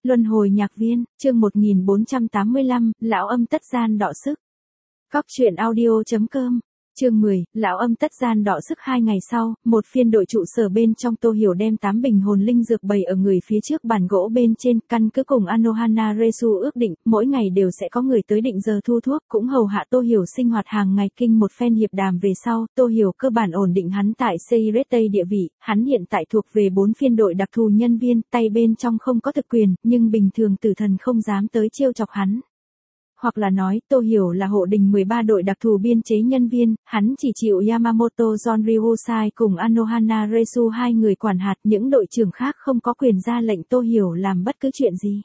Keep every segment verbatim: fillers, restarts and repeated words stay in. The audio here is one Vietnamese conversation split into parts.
Luân hồi nhạc viên, chương một nghìn bốn trăm tám mươi lăm, lão âm tất gian đọ sức. Cóc truyện audio chấm com. Chương mười, lão âm tất gian đọ sức. Hai ngày sau, một phiên đội trụ sở bên trong Tô Hiểu đem tám bình hồn linh dược bày ở người phía trước bàn gỗ bên trên, căn cứ cùng Anohana Resu ước định, mỗi ngày đều sẽ có người tới định giờ thu thuốc, cũng hầu hạ Tô Hiểu sinh hoạt hàng ngày. Kinh một phen hiệp đàm về sau, Tô Hiểu cơ bản ổn định hắn tại Seiretei địa vị, hắn hiện tại thuộc về bốn phiên đội đặc thù nhân viên, tay bên trong không có thực quyền, nhưng bình thường tử thần không dám tới trêu chọc hắn. Hoặc là nói, Tô Hiểu là hộ đình mười ba đội đặc thù biên chế nhân viên, hắn chỉ chịu Yamamoto Zonryusai cùng Anohana Resu hai người quản hạt, những đội trưởng khác không có quyền ra lệnh Tô Hiểu làm bất cứ chuyện gì.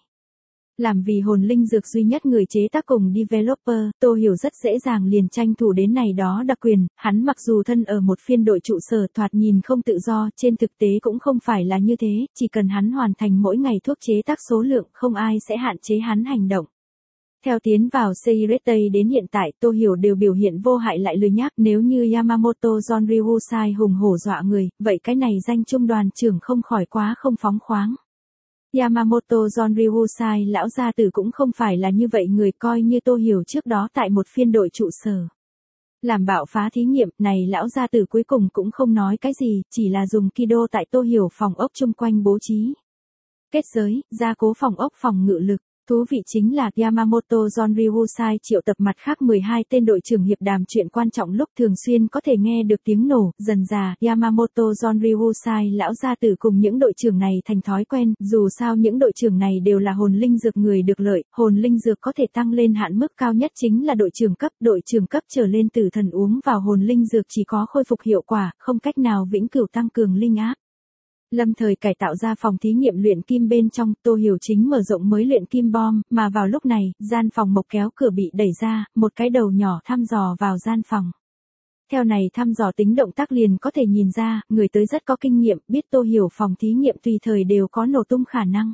Làm vì hồn linh dược duy nhất người chế tác cùng developer, Tô Hiểu rất dễ dàng liền tranh thủ đến này đó đặc quyền, hắn mặc dù thân ở một phiên đội trụ sở thoạt nhìn không tự do, trên thực tế cũng không phải là như thế, chỉ cần hắn hoàn thành mỗi ngày thuốc chế tác số lượng, không ai sẽ hạn chế hắn hành động. Theo tiến vào Seiretei đến hiện tại, Tô Hiểu đều biểu hiện vô hại lại lười nhác, nếu như Yamamoto Zonryusai hùng hổ dọa người, vậy cái này danh trung đoàn trưởng không khỏi quá không phóng khoáng. Yamamoto Zonryusai lão gia tử cũng không phải là như vậy người, coi như Tô Hiểu trước đó tại một phiên đội trụ sở làm bạo phá thí nghiệm, này lão gia tử cuối cùng cũng không nói cái gì, chỉ là dùng kido tại Tô Hiểu phòng ốc chung quanh bố trí kết giới, gia cố phòng ốc phòng ngự lực. Thú vị chính là Yamamoto Zonryusai triệu tập mặt khác mười hai tên đội trưởng hiệp đàm chuyện quan trọng lúc thường xuyên có thể nghe được tiếng nổ, dần dà, Yamamoto Zonryusai lão gia tử cùng những đội trưởng này thành thói quen, dù sao những đội trưởng này đều là hồn linh dược người được lợi, hồn linh dược có thể tăng lên hạn mức cao nhất chính là đội trưởng cấp, đội trưởng cấp trở lên tử thần uống vào hồn linh dược chỉ có khôi phục hiệu quả, không cách nào vĩnh cửu tăng cường linh áp. Lâm thời cải tạo ra phòng thí nghiệm luyện kim bên trong, Tô Hiểu chính mở rộng mới luyện kim bom, mà vào lúc này, gian phòng mộc kéo cửa bị đẩy ra, một cái đầu nhỏ thăm dò vào gian phòng. Theo này thăm dò tính động tác liền có thể nhìn ra, người tới rất có kinh nghiệm, biết Tô Hiểu phòng thí nghiệm tùy thời đều có nổ tung khả năng.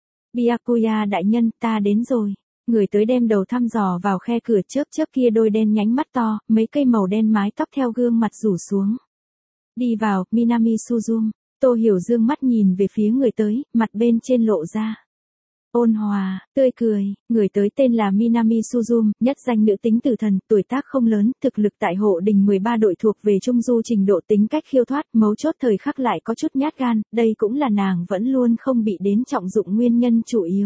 Byakuya đại nhân, ta đến rồi. Người tới đem đầu thăm dò vào khe cửa, chớp chớp kia đôi đen nhánh mắt to, mấy cây màu đen mái tóc theo gương mặt rủ xuống. Đi vào, Minami Suzum. Tô Hiểu dương mắt nhìn về phía người tới, mặt bên trên lộ ra ôn hòa, tươi cười. Người tới tên là Minami Suzum, nhất danh nữ tính tử thần, tuổi tác không lớn, thực lực tại hộ đình mười ba đội thuộc về trung du trình độ, tính cách khiêu thoát, mấu chốt thời khắc lại có chút nhát gan, đây cũng là nàng vẫn luôn không bị đến trọng dụng nguyên nhân chủ yếu.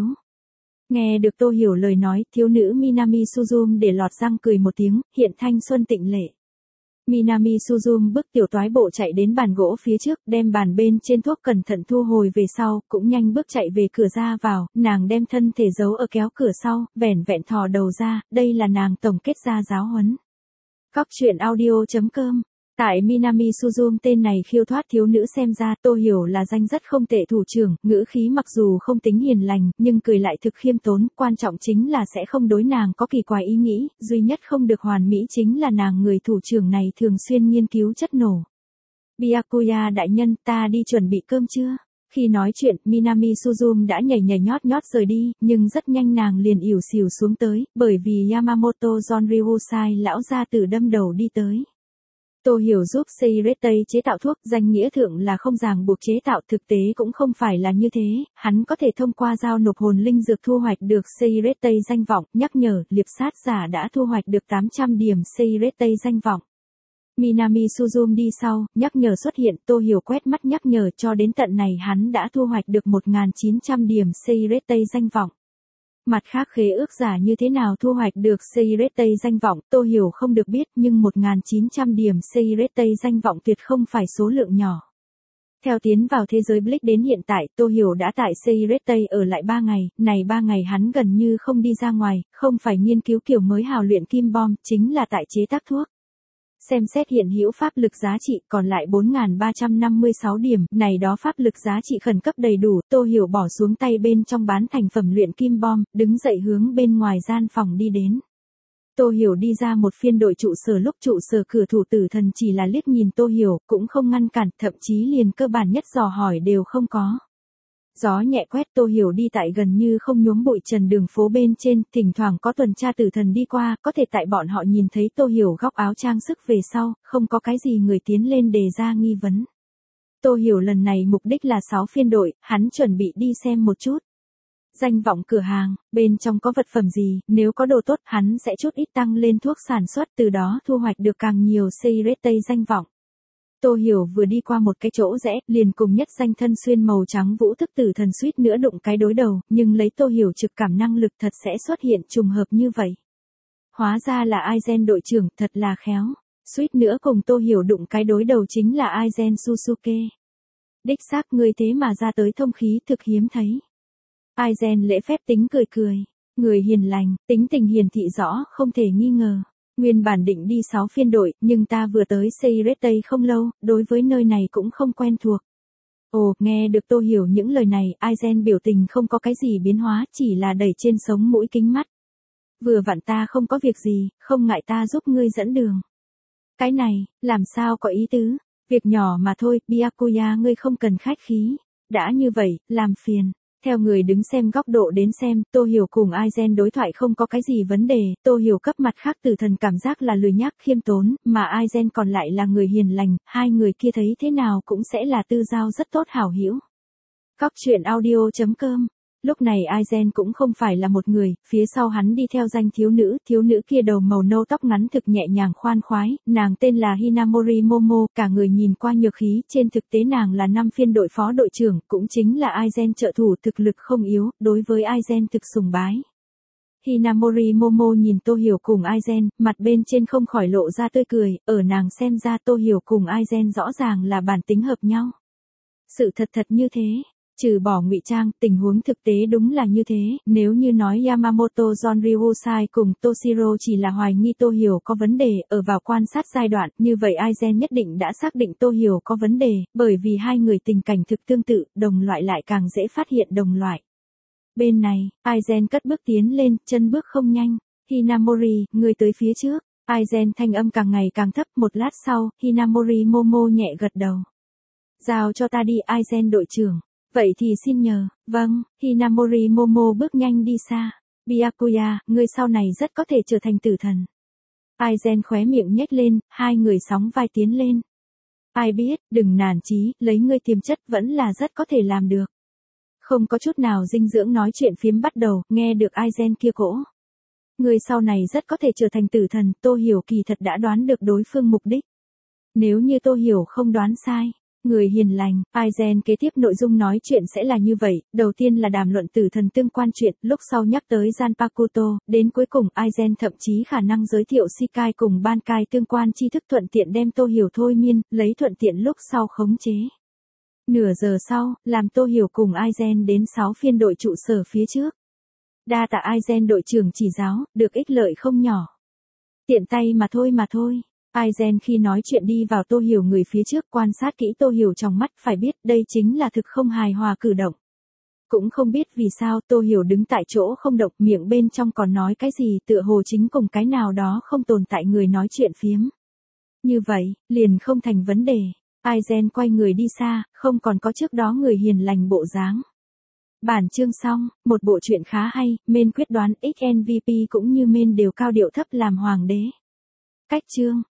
Nghe được Tô Hiểu lời nói, thiếu nữ Minami Suzum để lọt răng cười một tiếng, hiện thanh xuân tịnh lệ. Minami Suzum bước tiểu toái bộ chạy đến bàn gỗ phía trước, đem bàn bên trên thuốc cẩn thận thu hồi về sau, cũng nhanh bước chạy về cửa ra vào, nàng đem thân thể giấu ở kéo cửa sau, vẻn vẹn thò đầu ra, đây là nàng tổng kết ra giáo huấn. Cóc truyện audio chấm com. Tại Minami Suzum tên này khiêu thoát thiếu nữ xem ra, Tô Hiểu là danh rất không tệ thủ trưởng, ngữ khí mặc dù không tính hiền lành, nhưng cười lại thực khiêm tốn, quan trọng chính là sẽ không đối nàng có kỳ quái ý nghĩ, duy nhất không được hoàn mỹ chính là nàng người thủ trưởng này thường xuyên nghiên cứu chất nổ. Byakuya đại nhân, ta đi chuẩn bị cơm chưa? Khi nói chuyện, Minami Suzum đã nhảy nhảy nhót nhót rời đi, nhưng rất nhanh nàng liền ỉu xìu xuống tới, bởi vì Yamamoto Zonryusai lão gia tử đâm đầu đi tới. Tô Hiểu giúp Seiretei chế tạo thuốc, danh nghĩa thượng là không ràng buộc chế tạo, thực tế cũng không phải là như thế, hắn có thể thông qua giao nộp hồn linh dược thu hoạch được Seiretei danh vọng, nhắc nhở, liệp sát giả đã thu hoạch được tám trăm điểm Seiretei danh vọng. Minami Suzum đi sau, nhắc nhở xuất hiện, Tô Hiểu quét mắt nhắc nhở, cho đến tận này hắn đã thu hoạch được một nghìn chín trăm điểm Seiretei danh vọng. Mặt khác khế ước giả như thế nào thu hoạch được Seiretei danh vọng, Tô Hiểu không được biết, nhưng một nghìn chín trăm điểm Seiretei danh vọng tuyệt không phải số lượng nhỏ. Theo tiến vào thế giới Bleach đến hiện tại, Tô Hiểu đã tại Seiretei ở lại ba ngày, này ba ngày hắn gần như không đi ra ngoài, không phải nghiên cứu kiểu mới hào luyện kim bom, chính là tại chế tác thuốc. Xem xét hiện hữu pháp lực giá trị còn lại bốn nghìn ba trăm năm mươi sáu điểm, này đó pháp lực giá trị khẩn cấp đầy đủ, Tô Hiểu bỏ xuống tay bên trong bán thành phẩm luyện kim bom, đứng dậy hướng bên ngoài gian phòng đi đến. Tô Hiểu đi ra một phiên đội trụ sở lúc trụ sở cửa thủ tử thần chỉ là liếc nhìn Tô Hiểu, cũng không ngăn cản, thậm chí liền cơ bản nhất dò hỏi đều không có. Gió nhẹ quét, Tô Hiểu đi tại gần như không nhuốm bụi trần đường phố bên trên, thỉnh thoảng có tuần tra tử thần đi qua, có thể tại bọn họ nhìn thấy Tô Hiểu góc áo trang sức về sau, không có cái gì người tiến lên đề ra nghi vấn. Tô Hiểu lần này mục đích là sáu phiên đội, hắn chuẩn bị đi xem một chút. Danh vọng cửa hàng, bên trong có vật phẩm gì, nếu có đồ tốt hắn sẽ chút ít tăng lên thuốc sản xuất, từ đó thu hoạch được càng nhiều Seirete danh vọng. Tô Hiểu vừa đi qua một cái chỗ rẽ, liền cùng nhất danh thân xuyên màu trắng vũ thức tử thần suýt nữa đụng cái đối đầu, nhưng lấy Tô Hiểu trực cảm năng lực thật sẽ xuất hiện trùng hợp như vậy. Hóa ra là Aizen đội trưởng, thật là khéo. Suýt nữa cùng Tô Hiểu đụng cái đối đầu chính là Aizen Susuke. Đích xác người thế mà ra tới thông khí thực hiếm thấy. Aizen lễ phép tính cười cười. Người hiền lành, tính tình hiển thị rõ, không thể nghi ngờ. Nguyên bản định đi sáu phiên đội, nhưng ta vừa tới Seirete không lâu, đối với nơi này cũng không quen thuộc. Ồ, nghe được Tô Hiểu những lời này, Aizen biểu tình không có cái gì biến hóa, chỉ là đẩy trên sống mũi kính mắt. Vừa vặn ta không có việc gì, không ngại ta giúp ngươi dẫn đường. Cái này, làm sao có ý tứ, việc nhỏ mà thôi, Byakuya ngươi không cần khách khí. Đã như vậy, làm phiền. Theo người đứng xem góc độ đến xem, Tô Hiểu cùng Aizen đối thoại không có cái gì vấn đề, Tô Hiểu cấp mặt khác tử thần cảm giác là lười nhác khiêm tốn, mà Aizen còn lại là người hiền lành, hai người kia thấy thế nào cũng sẽ là tư giao rất tốt hảo hữu. Cóc truyện audio chấm com. Lúc này Aizen cũng không phải là một người, phía sau hắn đi theo danh thiếu nữ, thiếu nữ kia đầu màu nâu tóc ngắn thực nhẹ nhàng khoan khoái, nàng tên là Hinamori Momo, cả người nhìn qua nhược khí, trên thực tế nàng là năm phiên đội phó đội trưởng, cũng chính là Aizen trợ thủ thực lực không yếu, đối với Aizen thực sùng bái. Hinamori Momo nhìn Tô Hiểu cùng Aizen, mặt bên trên không khỏi lộ ra tươi cười, ở nàng xem ra Tô Hiểu cùng Aizen rõ ràng là bản tính hợp nhau. Sự thật thật như thế. Trừ bỏ ngụy trang, tình huống thực tế đúng là như thế, nếu như nói Yamamoto John Ryusai cùng Toshiro chỉ là hoài nghi Tô Hiểu có vấn đề, ở vào quan sát giai đoạn, như vậy Aizen nhất định đã xác định Tô Hiểu có vấn đề, bởi vì hai người tình cảnh thực tương tự, đồng loại lại càng dễ phát hiện đồng loại. Bên này, Aizen cất bước tiến lên, chân bước không nhanh. Hinamori, người tới phía trước. Aizen thanh âm càng ngày càng thấp, một lát sau, Hinamori Momo nhẹ gật đầu. Giao cho ta đi Aizen đội trưởng. Vậy thì xin nhờ, vâng, Hinamori Momo bước nhanh đi xa. Byakuya, ngươi sau này rất có thể trở thành tử thần. Aizen khóe miệng nhếch lên, hai người sóng vai tiến lên. Ai biết, đừng nản chí, lấy ngươi tiềm chất vẫn là rất có thể làm được. Không có chút nào dinh dưỡng nói chuyện phiếm bắt đầu, nghe được Aizen kia cỗ. Ngươi sau này rất có thể trở thành tử thần, Tô Hiểu kỳ thật đã đoán được đối phương mục đích. Nếu như Tô Hiểu không đoán sai. Người hiền lành, Aizen kế tiếp nội dung nói chuyện sẽ là như vậy, đầu tiên là đàm luận tử thần tương quan chuyện, lúc sau nhắc tới Zanpakuto, đến cuối cùng Aizen thậm chí khả năng giới thiệu Shikai cùng Bankai tương quan tri thức thuận tiện đem Tô Hiểu thôi miên, lấy thuận tiện lúc sau khống chế. Nửa giờ sau, làm Tô Hiểu cùng Aizen đến sáu phiên đội trụ sở phía trước. Đa tạ Aizen đội trưởng chỉ giáo, được ích lợi không nhỏ. Tiện tay mà thôi mà thôi. Aizen khi nói chuyện đi vào Tô Hiểu người phía trước quan sát kỹ Tô Hiểu trong mắt phải biết đây chính là thực không hài hòa cử động. Cũng không biết vì sao Tô Hiểu đứng tại chỗ không động miệng bên trong còn nói cái gì tựa hồ chính cùng cái nào đó không tồn tại người nói chuyện phiếm. Như vậy, liền không thành vấn đề. Aizen quay người đi xa, không còn có trước đó người hiền lành bộ dáng. Bản chương xong, một bộ truyện khá hay, main quyết đoán ích em vê pê cũng như main đều cao điệu thấp làm hoàng đế. Cách chương.